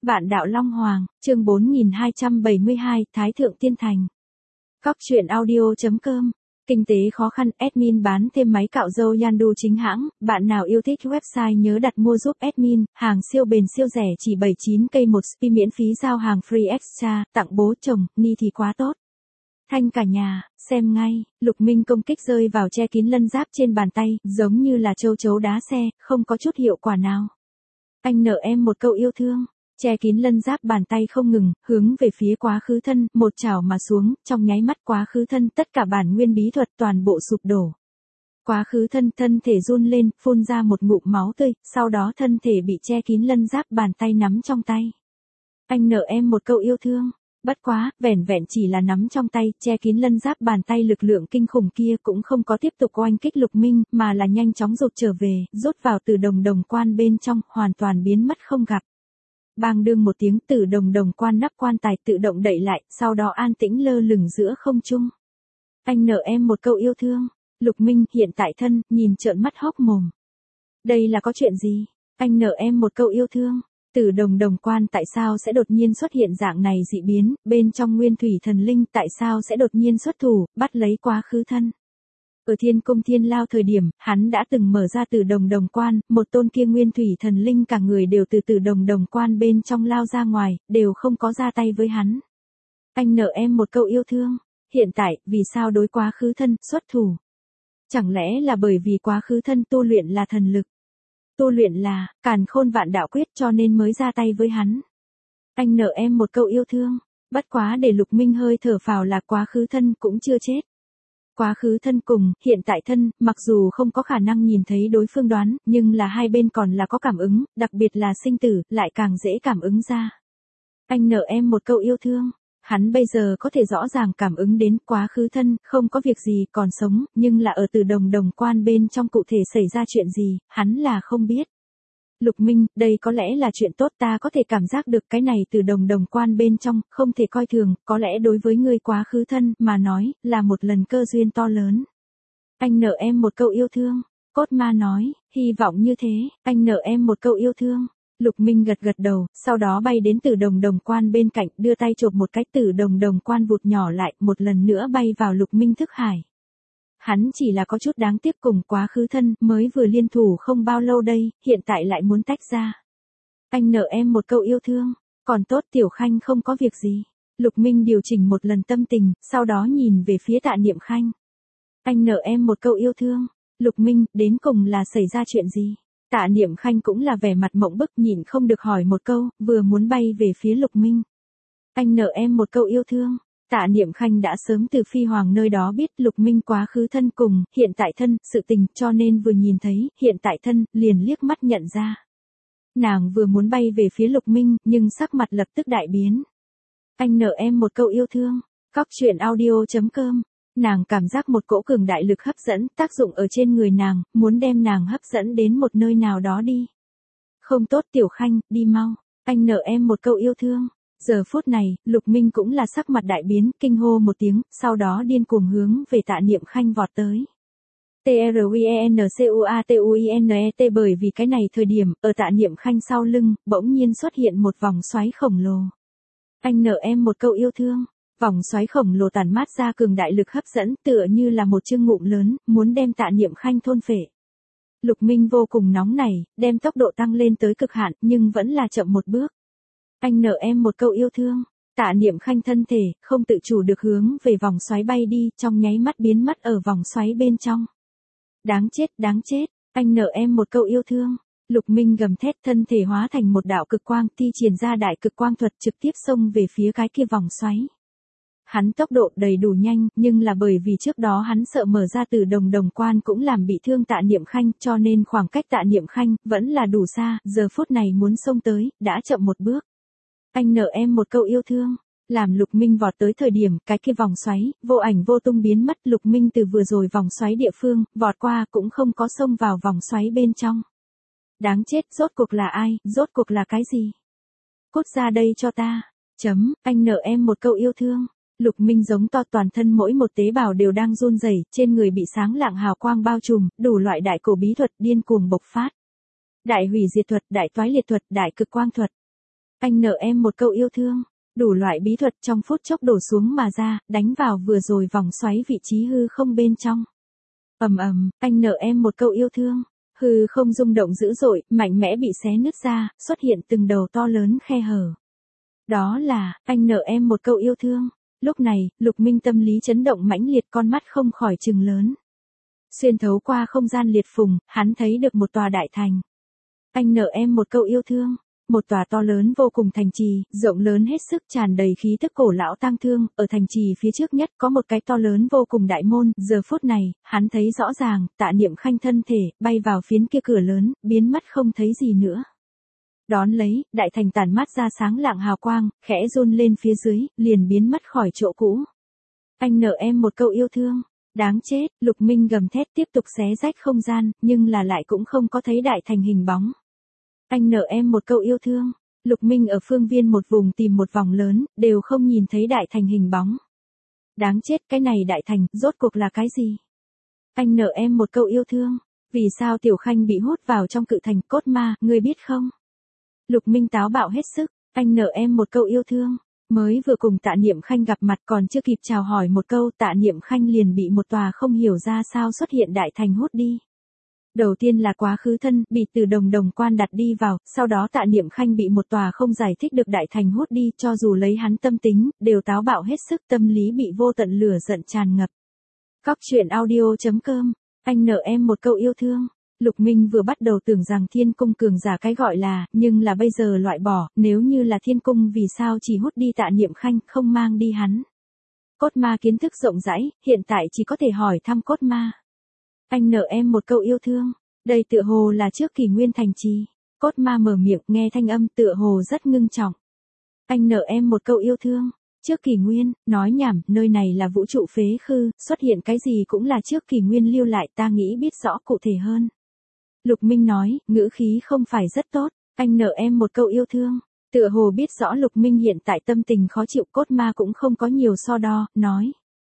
Vạn đạo Long Hoàng, chương 4272, Thái Thượng Tiên Thành. Cóc truyện audio.com. Kinh tế khó khăn, admin bán thêm máy cạo râu Yandu chính hãng, bạn nào yêu thích website nhớ đặt mua giúp admin, hàng siêu bền siêu rẻ chỉ 79k một spi miễn phí giao hàng free extra, tặng bố chồng, ni thì quá tốt. Thanh cả nhà, xem ngay, Lục Minh công kích rơi vào che kín lân giáp trên bàn tay, giống như là châu chấu đá xe, không có chút hiệu quả nào. Anh nợ em một câu yêu thương. Che kín lân giáp bàn tay không ngừng, hướng về phía quá khứ thân, một chảo mà xuống, trong nháy mắt quá khứ thân tất cả bản nguyên bí thuật toàn bộ sụp đổ. Quá khứ thân thể run lên, phun ra một ngụm máu tươi, sau đó thân thể bị che kín lân giáp bàn tay nắm trong tay. Anh nợ em một câu yêu thương. Bất quá, vẻn vẹn chỉ là nắm trong tay, che kín lân giáp bàn tay lực lượng kinh khủng kia cũng không có tiếp tục oanh kích Lục Minh, mà là nhanh chóng rụt trở về, rút vào từ đồng quan bên trong, hoàn toàn biến mất không gặp. Bang đương một tiếng, từ đồng quan nắp quan tài tự động đậy lại, sau đó an tĩnh lơ lửng giữa không trung. Anh nợ em một câu yêu thương. Lục Minh hiện tại thân, nhìn trợn mắt hốc mồm. Đây là có chuyện gì? Anh nợ em một câu yêu thương. Từ đồng quan tại sao sẽ đột nhiên xuất hiện dạng này dị biến, bên trong nguyên thủy thần linh tại sao sẽ đột nhiên xuất thủ, bắt lấy quá khứ thân. Ở thiên cung thiên lao thời điểm, hắn đã từng mở ra từ đồng quan, một tôn kia nguyên thủy thần linh cả người đều từ đồng quan bên trong lao ra ngoài, đều không có ra tay với hắn. Anh nợ em một câu yêu thương. Hiện tại, vì sao đối quá khứ thân, xuất thủ? Chẳng lẽ là bởi vì quá khứ thân tu luyện là thần lực? Tu luyện là, càn khôn vạn đạo quyết cho nên mới ra tay với hắn. Anh nợ em một câu yêu thương. Bất quá để Lục Minh hơi thở phào là quá khứ thân cũng chưa chết. Quá khứ thân cùng, hiện tại thân, mặc dù không có khả năng nhìn thấy đối phương đoán, nhưng là hai bên còn là có cảm ứng, đặc biệt là sinh tử, lại càng dễ cảm ứng ra. Anh nợ em một câu yêu thương. Hắn bây giờ có thể rõ ràng cảm ứng đến quá khứ thân, không có việc gì còn sống, nhưng là ở từ đồng quan bên trong cụ thể xảy ra chuyện gì, hắn là không biết. Lục Minh, đây có lẽ là chuyện tốt, ta có thể cảm giác được cái này từ đồng quan bên trong, không thể coi thường, có lẽ đối với người quá khứ thân mà nói, là một lần cơ duyên to lớn. Anh nợ em một câu yêu thương. Cốt ma nói, hy vọng như thế, anh nợ em một câu yêu thương. Lục Minh gật đầu, sau đó bay đến từ đồng quan bên cạnh, đưa tay chộp một cái từ đồng quan vụt nhỏ lại, một lần nữa bay vào Lục Minh thức hải. Hắn chỉ là có chút đáng tiếc cùng quá khứ thân, mới vừa liên thủ không bao lâu đây, hiện tại lại muốn tách ra. Anh nợ em một câu yêu thương. Còn tốt Tiểu Khanh không có việc gì. Lục Minh điều chỉnh một lần tâm tình, sau đó nhìn về phía Tạ Niệm Khanh. Anh nợ em một câu yêu thương. Lục Minh, đến cùng là xảy ra chuyện gì? Tạ Niệm Khanh cũng là vẻ mặt mộng bức, nhìn không được hỏi một câu, vừa muốn bay về phía Lục Minh. Anh nợ em một câu yêu thương. Tạ Niệm Khanh đã sớm từ Phi Hoàng nơi đó biết Lục Minh quá khứ thân cùng, hiện tại thân, sự tình, cho nên vừa nhìn thấy, hiện tại thân, liền liếc mắt nhận ra. Nàng vừa muốn bay về phía Lục Minh, nhưng sắc mặt lập tức đại biến. Anh nợ em một câu yêu thương. Cóc truyện audio.com. Nàng cảm giác một cỗ cường đại lực hấp dẫn, tác dụng ở trên người nàng, muốn đem nàng hấp dẫn đến một nơi nào đó đi. Không tốt Tiểu Khanh, đi mau. Anh nợ em một câu yêu thương. Giờ phút này, Lục Minh cũng là sắc mặt đại biến, kinh hô một tiếng, sau đó điên cuồng hướng về Tạ Niệm Khanh vọt tới. TRUINCUATUINET bởi vì cái này thời điểm, ở Tạ Niệm Khanh sau lưng, bỗng nhiên xuất hiện một vòng xoáy khổng lồ. Anh nợ em một câu yêu thương. Vòng xoáy khổng lồ tản mát ra cường đại lực hấp dẫn, tựa như là một chương ngụm lớn, muốn đem Tạ Niệm Khanh thôn phệ. Lục Minh vô cùng nóng nảy, đem tốc độ tăng lên tới cực hạn, nhưng vẫn là chậm một bước. Anh nợ em một câu yêu thương. Tạ Niệm Khanh thân thể, không tự chủ được hướng về vòng xoáy bay đi, trong nháy mắt biến mất ở vòng xoáy bên trong. Đáng chết, anh nợ em một câu yêu thương. Lục Minh gầm thét, thân thể hóa thành một đạo cực quang, thi triển ra đại cực quang thuật trực tiếp xông về phía cái kia vòng xoáy. Hắn tốc độ đầy đủ nhanh, nhưng là bởi vì trước đó hắn sợ mở ra từ đồng quan cũng làm bị thương Tạ Niệm Khanh, cho nên khoảng cách Tạ Niệm Khanh vẫn là đủ xa, giờ phút này muốn xông tới, đã chậm một bước. Anh nợ em một câu yêu thương. Làm Lục Minh vọt tới thời điểm, cái kia vòng xoáy, vô ảnh vô tung biến mất, Lục Minh từ vừa rồi vòng xoáy địa phương, vọt qua cũng không có xông vào vòng xoáy bên trong. Đáng chết, rốt cuộc là ai, rốt cuộc là cái gì? Cút ra đây cho ta. Anh nợ em một câu yêu thương. Lục Minh giống to, toàn thân mỗi một tế bào đều đang run rẩy, trên người bị sáng lạng hào quang bao trùm, đủ loại đại cổ bí thuật điên cuồng bộc phát. Đại hủy diệt thuật, đại toái liệt thuật, đại cực quang thuật. Anh nợ em một câu yêu thương. Đủ loại bí thuật trong phút chốc đổ xuống mà ra, đánh vào vừa rồi vòng xoáy vị trí hư không bên trong. Ầm ầm, anh nợ em một câu yêu thương. Hư không rung động dữ dội, mạnh mẽ bị xé nứt ra, xuất hiện từng đầu to lớn khe hở. Đó là, anh nợ em một câu yêu thương. Lúc này, Lục Minh tâm lý chấn động mãnh liệt, con mắt không khỏi trừng lớn. Xuyên thấu qua không gian liệt phùng, hắn thấy được một tòa đại thành. Anh nợ em một câu yêu thương. Một tòa to lớn vô cùng thành trì, rộng lớn hết sức, tràn đầy khí tức cổ lão tang thương, ở thành trì phía trước nhất có một cái to lớn vô cùng đại môn, giờ phút này, hắn thấy rõ ràng, Tạ Niệm Khanh thân thể, bay vào phiến kia cửa lớn, biến mất không thấy gì nữa. Đón lấy, đại thành tản mát ra sáng lạng hào quang, khẽ run lên phía dưới, liền biến mất khỏi chỗ cũ. Anh nợ em một câu yêu thương. Đáng chết, Lục Minh gầm thét tiếp tục xé rách không gian, nhưng là lại cũng không có thấy đại thành hình bóng. Anh nợ em một câu yêu thương. Lục Minh ở phương viên một vùng tìm một vòng lớn, đều không nhìn thấy đại thành hình bóng. Đáng chết, cái này đại thành, rốt cuộc là cái gì? Anh nợ em một câu yêu thương. Vì sao Tiểu Khanh bị hút vào trong cự thành cốt ma, ngươi biết không? Lục Minh táo bạo hết sức. Anh nợ em một câu yêu thương. Mới vừa cùng Tạ Niệm Khanh gặp mặt còn chưa kịp chào hỏi một câu, Tạ Niệm Khanh liền bị một tòa không hiểu ra sao xuất hiện đại thành hút đi. Đầu tiên là quá khứ thân, bị từ đồng quan đặt đi vào, sau đó Tạ Niệm Khanh bị một tòa không giải thích được đại thành hút đi, cho dù lấy hắn tâm tính, đều táo bạo hết sức, tâm lý bị vô tận lửa giận tràn ngập. Cóc truyện audio.com, anh nợ em một câu yêu thương. Lục Minh vừa bắt đầu tưởng rằng thiên cung cường giả cái gọi là, nhưng là bây giờ loại bỏ, nếu như là thiên cung vì sao chỉ hút đi Tạ Niệm Khanh, không mang đi hắn. Cốt ma kiến thức rộng rãi, hiện tại chỉ có thể hỏi thăm cốt ma. Anh nợ em một câu yêu thương. Đây tựa hồ là trước kỷ nguyên thành trì. Cốt ma mở miệng, nghe thanh âm tựa hồ rất ngưng trọng. Anh nợ em một câu yêu thương. Trước kỷ nguyên, nói nhảm, nơi này là vũ trụ phế khư, xuất hiện cái gì cũng là trước kỷ nguyên lưu lại, ta nghĩ biết rõ cụ thể hơn. Lục Minh nói, ngữ khí không phải rất tốt. Anh nợ em một câu yêu thương. Tựa hồ biết rõ Lục Minh hiện tại tâm tình khó chịu, cốt ma cũng không có nhiều so đo, nói.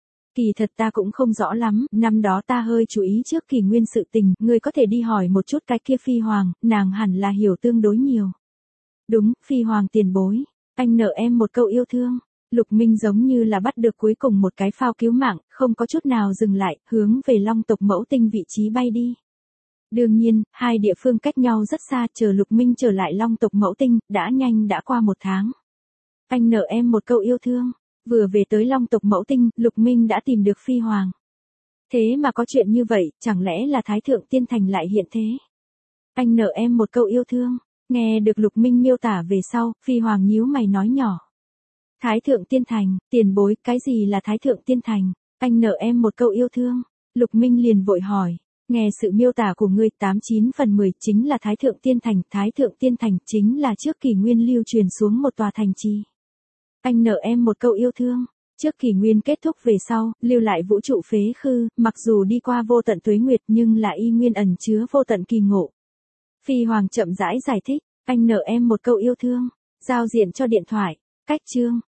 Kỳ thật ta cũng không rõ lắm, năm đó ta hơi chú ý trước kỷ nguyên sự tình, ngươi có thể đi hỏi một chút cái kia Phi Hoàng, nàng hẳn là hiểu tương đối nhiều. Đúng, Phi Hoàng tiền bối, anh nợ em một câu yêu thương. Lục Minh giống như là bắt được cuối cùng một cái phao cứu mạng, không có chút nào dừng lại, hướng về Long tộc Mẫu Tinh vị trí bay đi. Đương nhiên, hai địa phương cách nhau rất xa, chờ Lục Minh trở lại Long tộc Mẫu Tinh, đã qua 1 tháng. Anh nợ em một câu yêu thương. Vừa về tới Long tộc Mẫu Tinh, Lục Minh đã tìm được Phi Hoàng. Thế mà có chuyện như vậy, chẳng lẽ là Thái Thượng Tiên Thành lại hiện thế? Anh nợ em một câu yêu thương. Nghe được Lục Minh miêu tả về sau, Phi Hoàng nhíu mày nói nhỏ. Thái Thượng Tiên Thành, tiền bối, cái gì là Thái Thượng Tiên Thành? Anh nợ em một câu yêu thương. Lục Minh liền vội hỏi. Nghe sự miêu tả của ngươi 89 phần 10 chính là Thái Thượng Tiên Thành. Thái Thượng Tiên Thành chính là trước kỷ nguyên lưu truyền xuống một tòa thành trì. Anh nợ em một câu yêu thương. Trước kỷ nguyên kết thúc về sau, lưu lại vũ trụ phế khư, mặc dù đi qua vô tận tuế nguyệt nhưng là y nguyên ẩn chứa vô tận kỳ ngộ. Phi Hoàng chậm rãi giải thích, anh nợ em một câu yêu thương. Giao diện cho điện thoại. Cách chương.